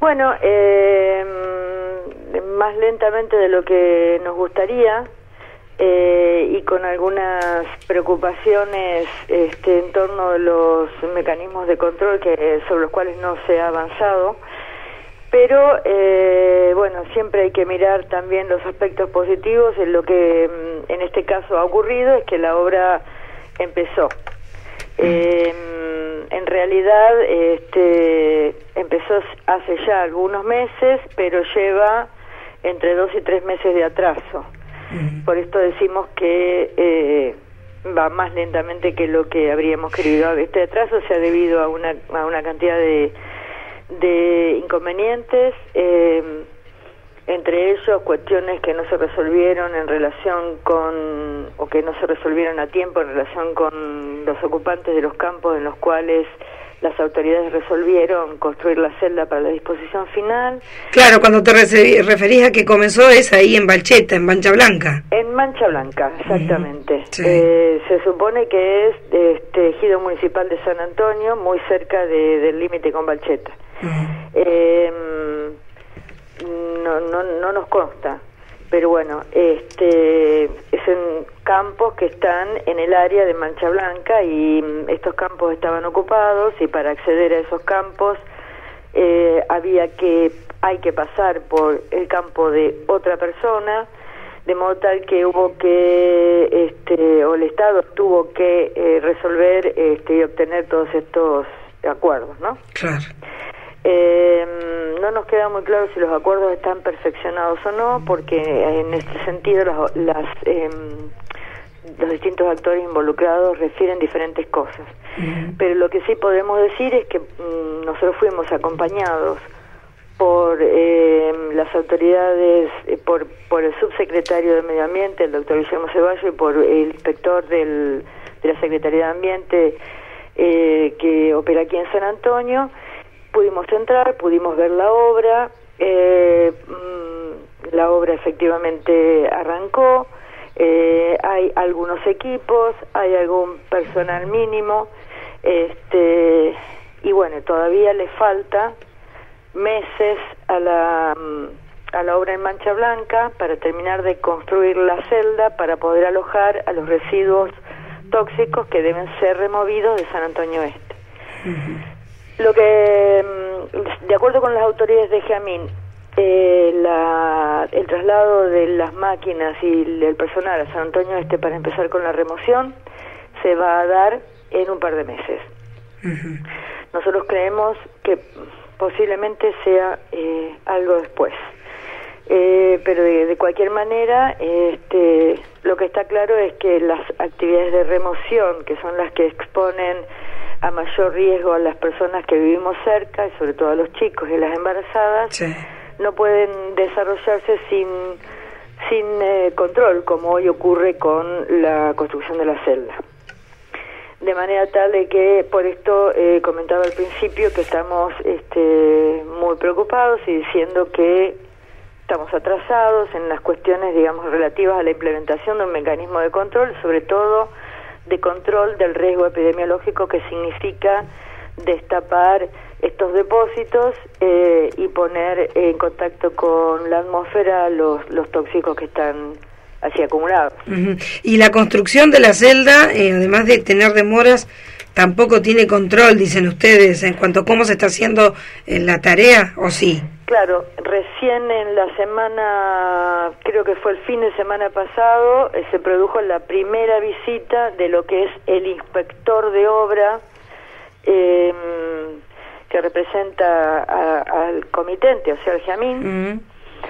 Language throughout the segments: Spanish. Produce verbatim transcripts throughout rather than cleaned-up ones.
Bueno, eh, más lentamente de lo que nos gustaría eh, y con algunas preocupaciones este, en torno a los mecanismos de control que sobre los cuales no se ha avanzado, pero eh, bueno, siempre hay que mirar también los aspectos positivos. En lo que en este caso ha ocurrido es que la obra empezó. Eh, en realidad este, empezó hace ya algunos meses, pero lleva entre dos y tres meses de atraso. Uh-huh. Por esto decimos que eh, va más lentamente que lo que habríamos querido. Este atraso se ha debido a una, a una cantidad de, de inconvenientes, eh, entre ellos cuestiones que no se resolvieron en relación con, o que no se resolvieron a tiempo en relación con los ocupantes de los campos en los cuales las autoridades resolvieron construir la celda para la disposición final. Claro, cuando te referís a que comenzó es ahí en Balcheta, en Mancha Blanca. En Mancha Blanca, exactamente. Uh-huh. Sí. Eh, se supone que es de este ejido municipal de San Antonio, muy cerca de, del límite con Balcheta. Uh-huh. Eh, no, no, no nos consta, pero bueno, este es en campos que están en el área de Mancha Blanca y estos campos estaban ocupados, y para acceder a esos campos eh, había que hay que pasar por el campo de otra persona, de modo tal que hubo que este o el Estado tuvo que eh, resolver este y obtener todos estos acuerdos, ¿no? Claro. Eh, no nos queda muy claro si los acuerdos están perfeccionados o no, porque en este sentido las, las eh, los distintos actores involucrados refieren diferentes cosas. Uh-huh. Pero lo que sí podemos decir es que mm, nosotros fuimos acompañados por eh, las autoridades, eh, por por el subsecretario de Medio Ambiente, el doctor Guillermo Ceballos, y por el inspector del, de la Secretaría de Ambiente eh, que opera aquí en San Antonio. Pudimos entrar, pudimos ver la obra, eh, mmm, la obra efectivamente arrancó, eh, hay algunos equipos, hay algún personal mínimo, este, y bueno, todavía le falta meses a la, a la obra en Mancha Blanca para terminar de construir la celda para poder alojar a los residuos tóxicos que deben ser removidos de San Antonio Este. Uh-huh. Lo que, de acuerdo con las autoridades de Geamín, eh, la, el traslado de las máquinas y el personal a San Antonio Este para empezar con la remoción se va a dar en un par de meses. Uh-huh. Nosotros creemos que posiblemente sea eh, algo después. Eh, pero de, de cualquier manera, este, lo que está claro es que las actividades de remoción, que son las que exponen a mayor riesgo a las personas que vivimos cerca, y sobre todo a los chicos y las embarazadas, sí, no pueden desarrollarse sin sin eh, control, como hoy ocurre con la construcción de la celda. De manera tal de que, por esto eh, comentaba al principio que estamos este, muy preocupados y diciendo que estamos atrasados en las cuestiones, digamos, relativas a la implementación de un mecanismo de control, sobre todo de control del riesgo epidemiológico, que significa destapar estos depósitos eh, y poner en contacto con la atmósfera los, los tóxicos que están así acumulados. Uh-huh. Y la construcción de la celda, eh, además de tener demoras, tampoco tiene control, dicen ustedes, en cuanto a cómo se está haciendo eh, la tarea, ¿o sí? Claro, recién en la semana, creo que fue el fin de semana pasado, eh, se produjo la primera visita de lo que es el inspector de obra, eh, que representa a, al comitente, o sea, al Geamín, uh-huh.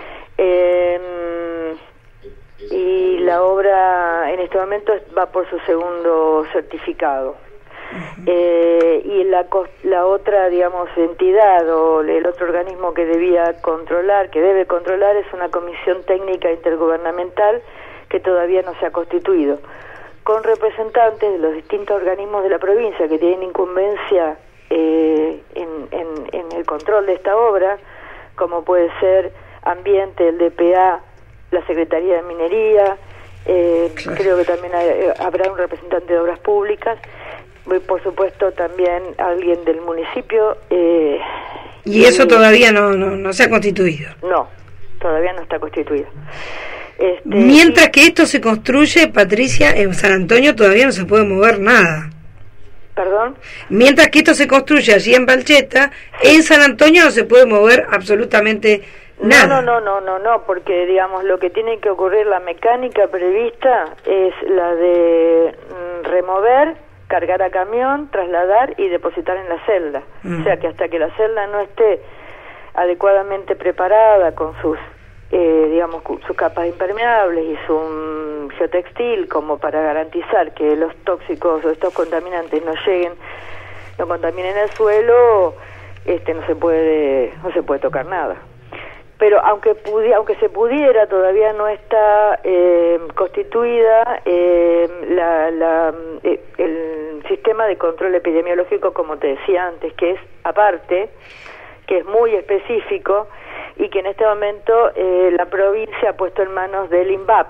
eh, y la obra en este momento va por su segundo certificado. Uh-huh. Eh, y la, la otra, digamos, entidad o el otro organismo que debía controlar, que debe controlar, es una comisión técnica intergubernamental que todavía no se ha constituido, con representantes de los distintos organismos de la provincia que tienen incumbencia eh, en, en, en el control de esta obra, como puede ser Ambiente, el D P A, la Secretaría de Minería, eh, claro. Creo que también hay, habrá un representante de Obras Públicas, por supuesto también alguien del municipio, eh, Y eso y, todavía no, no, no se ha constituido. No, todavía no está constituido. Este, Mientras que esto se construye, Patricia, en San Antonio todavía no se puede mover nada. ¿Perdón? Mientras que esto se construye allí en Balcheta, sí. En San Antonio no se puede mover absolutamente nada. No, no, no, no, no, porque digamos lo que tiene que ocurrir, la mecánica prevista es la de mm, remover, cargar a camión, trasladar y depositar en la celda. Mm. O sea que hasta que la celda no esté adecuadamente preparada con sus Eh, digamos, sus capas impermeables y su um, geotextil como para garantizar que los tóxicos o estos contaminantes no lleguen, no contaminen el suelo, este no se puede no se puede tocar nada. Pero aunque pudi aunque se pudiera, todavía no está eh, constituida eh, la, la, eh, el sistema de control epidemiológico, como te decía antes, que es aparte, que es muy específico, y que en este momento eh, la provincia ha puesto en manos del INVAP.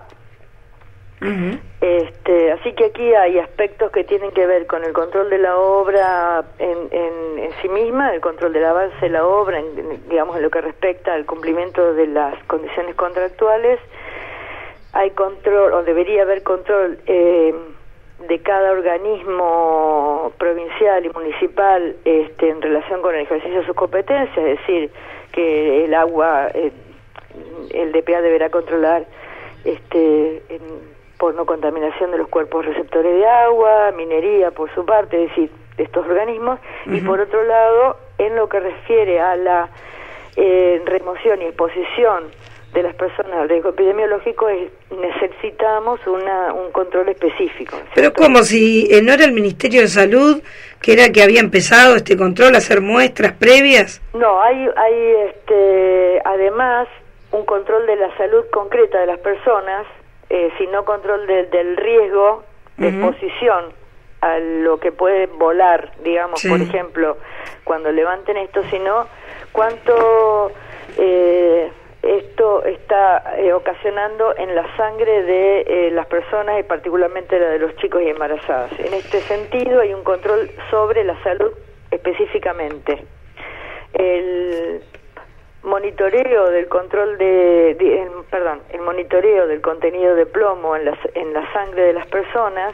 Uh-huh. Este, así que aquí hay aspectos que tienen que ver con el control de la obra en, en, en sí misma, el control del avance de la obra, en, en, digamos, en lo que respecta al cumplimiento de las condiciones contractuales. Hay control, o debería haber control, eh, de cada organismo provincial y municipal este, en relación con el ejercicio de sus competencias, es decir, que el agua, eh, el D P A deberá controlar este, en, por no contaminación de los cuerpos receptores de agua, minería por su parte, es decir, de estos organismos, uh-huh. Y por otro lado, en lo que refiere a la eh, remoción y exposición de las personas al riesgo epidemiológico, es, necesitamos una, un control específico, ¿cierto? Pero como si eh, no era el Ministerio de Salud que era el que había empezado este control, a hacer muestras previas. No, hay, hay este, además un control de la salud concreta de las personas, eh, sino control de, del riesgo de uh-huh. exposición a lo que puede volar, digamos, sí. Por ejemplo, cuando levanten esto, sino cuánto eh, esto está eh, ocasionando en la sangre de eh, las personas y particularmente la de los chicos y embarazadas. En este sentido hay un control sobre la salud específicamente. El monitoreo del control de, de el, perdón, el monitoreo del contenido de plomo en la, en la sangre de las personas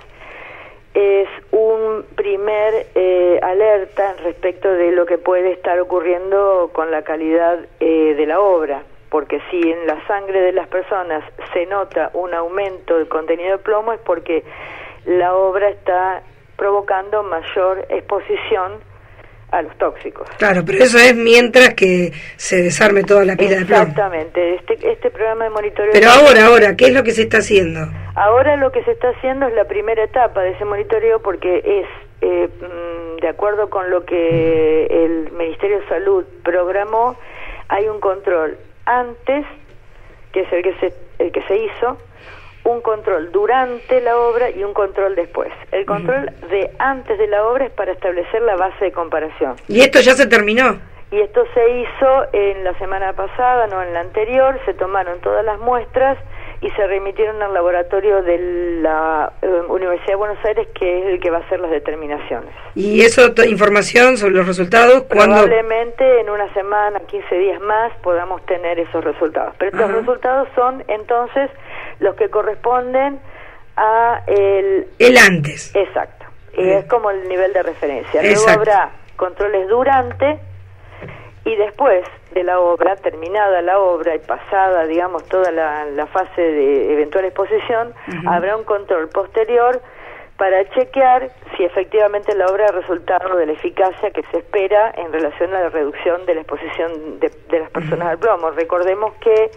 es un primer eh, alerta respecto de lo que puede estar ocurriendo con la calidad eh, de la obra. Porque si en la sangre de las personas se nota un aumento del contenido de plomo, es porque la obra está provocando mayor exposición a los tóxicos. Claro, pero eso es mientras que se desarme toda la pila de plomo. Exactamente, este, este programa de monitoreo... Pero ahora, ahora, ¿qué es lo que se está haciendo? Ahora lo que se está haciendo es la primera etapa de ese monitoreo, porque es, eh, de acuerdo con lo que el Ministerio de Salud programó, hay un control antes, que es el que se el que se hizo, un control durante la obra y un control después. El control uh-huh. de antes de la obra es para establecer la base de comparación. ¿Y esto ya se terminó? Y esto se hizo en la semana pasada, no en la anterior, se tomaron todas las muestras y se remitieron al laboratorio de la eh, Universidad de Buenos Aires, que es el que va a hacer las determinaciones. ¿Y eso, información sobre los resultados? ¿Cuándo? Probablemente en una semana, quince días más, podamos tener esos resultados. Pero estos uh-huh. resultados son, entonces, los que corresponden a el... El antes. Exacto. Y es como el nivel de referencia. Luego Exacto. habrá controles durante y después de la obra, terminada la obra y pasada, digamos, toda la, la fase de eventual exposición, uh-huh. habrá un control posterior para chequear si efectivamente la obra ha resultado de la eficacia que se espera en relación a la reducción de la exposición de, de las personas uh-huh. al plomo. Recordemos que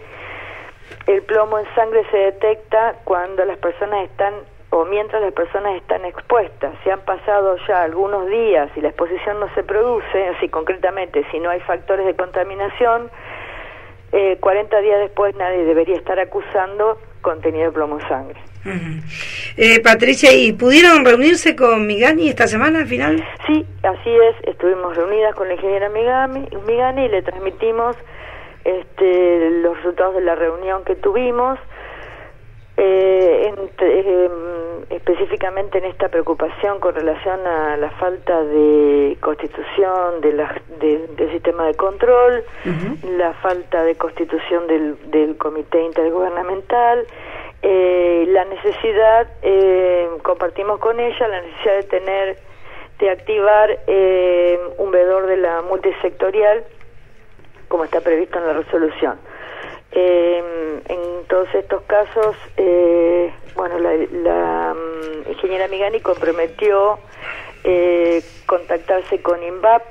el plomo en sangre se detecta cuando las personas están, o mientras las personas están expuestas. Si han pasado ya algunos días y la exposición no se produce, así concretamente, si no hay factores de contaminación, eh, cuarenta días después nadie debería estar acusando contenido de plomo en sangre. Uh-huh. eh, Patricia, ¿y pudieron reunirse con Migani esta semana al final? Sí, así es, estuvimos reunidas con la ingeniera Migani, Migani y le transmitimos este, los resultados de la reunión que tuvimos. Eh, entre, eh, específicamente en esta preocupación con relación a la falta de constitución de la, de, del sistema de control, uh-huh. la falta de constitución del, del comité intergubernamental, eh, la necesidad, eh, compartimos con ella, la necesidad de tener, de activar eh, un veedor de la multisectorial, como está previsto en la resolución. Eh, en todos estos casos, eh, bueno, la, la um, ingeniera Migani comprometió eh, contactarse con INVAP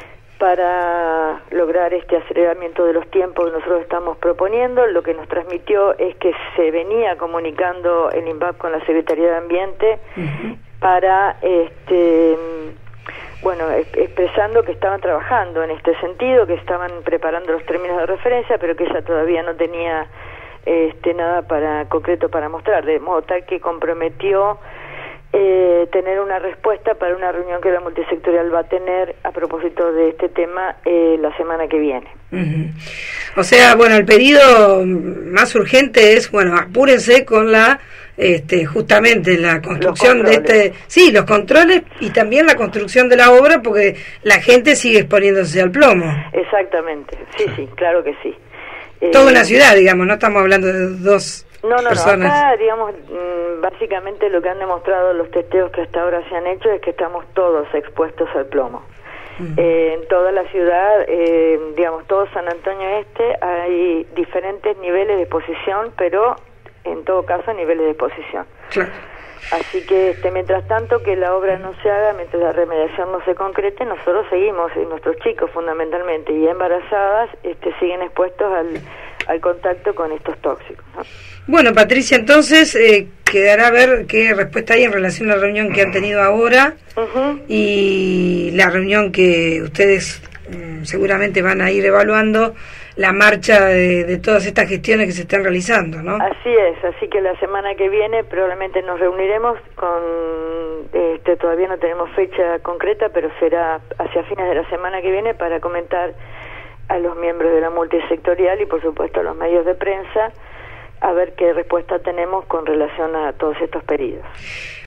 para lograr este aceleramiento de los tiempos que nosotros estamos proponiendo. Lo que nos transmitió es que se venía comunicando el INVAP con la Secretaría de Ambiente uh-huh. para este bueno, expresando que estaban trabajando en este sentido, que estaban preparando los términos de referencia, pero que ella todavía no tenía este nada para concreto para mostrar, de modo tal que comprometió eh, tener una respuesta para una reunión que la multisectorial va a tener a propósito de este tema eh, la semana que viene. Uh-huh. O sea, bueno, el pedido más urgente es, bueno, apúrense con la Este, justamente la construcción de este, sí, los controles y también la construcción de la obra, porque la gente sigue exponiéndose al plomo. Exactamente, sí, sí, claro que sí. Toda eh, una ciudad, digamos, no estamos hablando de dos no, no, personas. No, acá, digamos, básicamente lo que han demostrado los testeos que hasta ahora se han hecho es que estamos todos expuestos al plomo. Uh-huh. Eh, en toda la ciudad, eh, digamos, todo San Antonio Este, hay diferentes niveles de exposición, pero en todo caso a niveles de exposición. Claro. Así que este, mientras tanto que la obra no se haga, mientras la remediación no se concrete, nosotros seguimos, y nuestros chicos fundamentalmente y embarazadas este, siguen expuestos al, al contacto con estos tóxicos, ¿no? Bueno, Patricia, entonces eh, quedará a ver qué respuesta hay en relación a la reunión que han tenido ahora uh-huh. y la reunión que ustedes mm, seguramente van a ir evaluando la marcha de, de todas estas gestiones que se están realizando, ¿no? Así es, así que la semana que viene probablemente nos reuniremos con, este, todavía no tenemos fecha concreta, pero será hacia fines de la semana que viene para comentar a los miembros de la multisectorial y por supuesto a los medios de prensa a ver qué respuesta tenemos con relación a todos estos pedidos.